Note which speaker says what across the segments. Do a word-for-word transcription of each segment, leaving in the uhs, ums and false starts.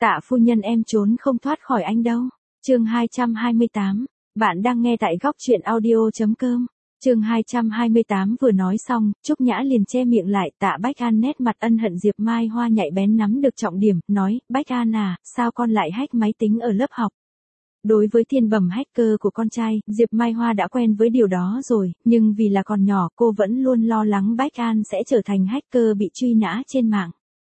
Speaker 1: Tạ phu nhân em trốn không thoát khỏi anh đâu. Chương hai trăm hai mươi tám. Bạn đang nghe tại góc truyện audio chấm com. Chương hai trăm hai mươi tám vừa nói xong, Trúc Nhã liền che miệng lại. Tạ Bách An nét mặt ân hận. Diệp Mai Hoa nhạy bén nắm được trọng điểm, nói, Bách An à, sao con lại hack máy tính ở lớp học? Đối với thiên bẩm hacker của con trai, Diệp Mai Hoa đã quen với điều đó rồi, nhưng vì là còn nhỏ cô vẫn luôn lo lắng Bách An sẽ trở thành hacker bị truy nã trên mạng.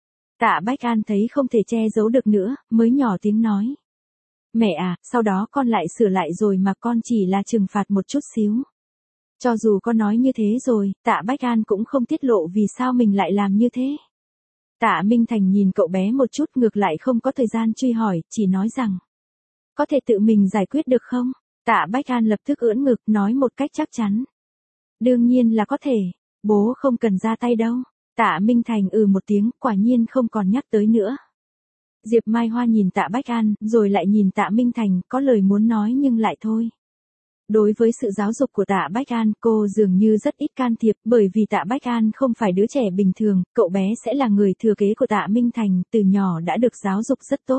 Speaker 1: Tạ Bách An thấy không thể che giấu được nữa, mới nhỏ tiếng nói. Mẹ à, sau đó con lại sửa lại rồi mà, con chỉ là trừng phạt một chút xíu. Cho dù con nói như thế rồi, Tạ Bách An cũng không tiết lộ vì sao mình lại làm như thế. Tạ Minh Thành nhìn cậu bé một chút, ngược lại không có thời gian truy hỏi, chỉ nói rằng. Có thể tự mình giải quyết được không? Tạ Bách An lập tức ưỡn ngực, nói một cách chắc chắn. Đương nhiên là có thể, bố không cần ra tay đâu. Tạ Minh Thành ừ một tiếng, quả nhiên không còn nhắc tới nữa. Diệp Mai Hoa nhìn Tạ Bách An, rồi lại nhìn Tạ Minh Thành, có lời muốn nói nhưng lại thôi. Đối với sự giáo dục của Tạ Bách An, cô dường như rất ít can thiệp, bởi vì Tạ Bách An không phải đứa trẻ bình thường, cậu bé sẽ là người thừa kế của Tạ Minh Thành, từ nhỏ đã được giáo dục rất tốt.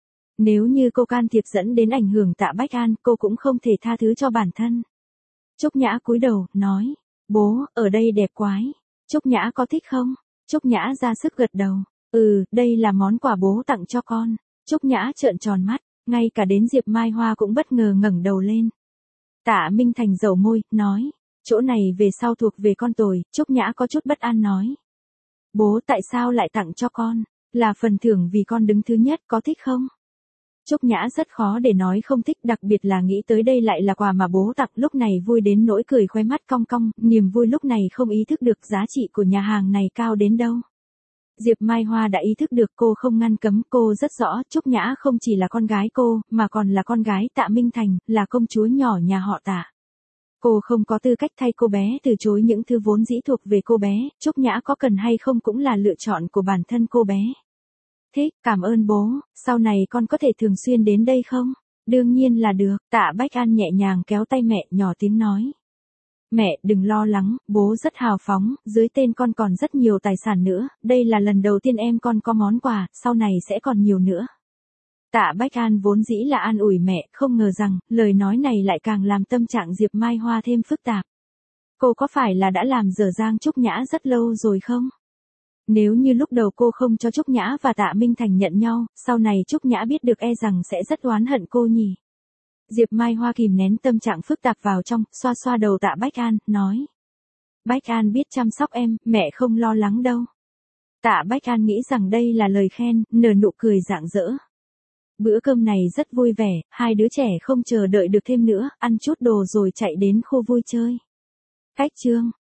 Speaker 1: Nếu như cô can thiệp dẫn đến ảnh hưởng Tạ Bách An, cô cũng không thể tha thứ cho bản thân. Trúc Nhã cúi đầu, nói, bố, ở đây đẹp quái. Trúc Nhã có thích không? Trúc Nhã ra sức gật đầu. Ừ, đây là món quà bố tặng cho con. Trúc Nhã trợn tròn mắt, ngay cả đến Diệp Mai Hoa cũng bất ngờ ngẩng đầu lên. Tạ Minh Thành dầu môi, nói, chỗ này về sau thuộc về con tôi. Trúc Nhã có chút bất an nói. Bố tại sao lại tặng cho con? Là phần thưởng vì con đứng thứ nhất, có thích không? Trúc Nhã rất khó để nói không thích, đặc biệt là nghĩ tới đây lại là quà mà bố tặng, lúc này vui đến nỗi cười khóe mắt cong cong, niềm vui lúc này không ý thức được giá trị của nhà hàng này cao đến đâu. Diệp Mai Hoa đã ý thức được, cô không ngăn cấm, cô rất rõ, Trúc Nhã không chỉ là con gái cô, mà còn là con gái Tạ Minh Thành, là công chúa nhỏ nhà họ Tạ. Cô không có tư cách thay cô bé từ chối những thứ vốn dĩ thuộc về cô bé, Trúc Nhã có cần hay không cũng là lựa chọn của bản thân cô bé. Thích, cảm ơn bố, sau này con có thể thường xuyên đến đây không? Đương nhiên là được. Tạ Bách An nhẹ nhàng kéo tay mẹ, nhỏ tiếng nói. Mẹ, đừng lo lắng, bố rất hào phóng, dưới tên con còn rất nhiều tài sản nữa, đây là lần đầu tiên em con có món quà, sau này sẽ còn nhiều nữa. Tạ Bách An vốn dĩ là an ủi mẹ, không ngờ rằng, lời nói này lại càng làm tâm trạng Diệp Mai Hoa thêm phức tạp. Cô có phải là đã làm dở dang Trúc Nhã rất lâu rồi không? Nếu như lúc đầu cô không cho Trúc Nhã và Tạ Minh Thành nhận nhau, sau này Trúc Nhã biết được e rằng sẽ rất oán hận cô nhỉ. Diệp Mai Hoa kìm nén tâm trạng phức tạp vào trong, xoa xoa đầu Tạ Bách An, nói. Bách An biết chăm sóc em, mẹ không lo lắng đâu. Tạ Bách An nghĩ rằng đây là lời khen, nở nụ cười rạng rỡ. Bữa cơm này rất vui vẻ, hai đứa trẻ không chờ đợi được thêm nữa, ăn chút đồ rồi chạy đến khu vui chơi. Cách chương.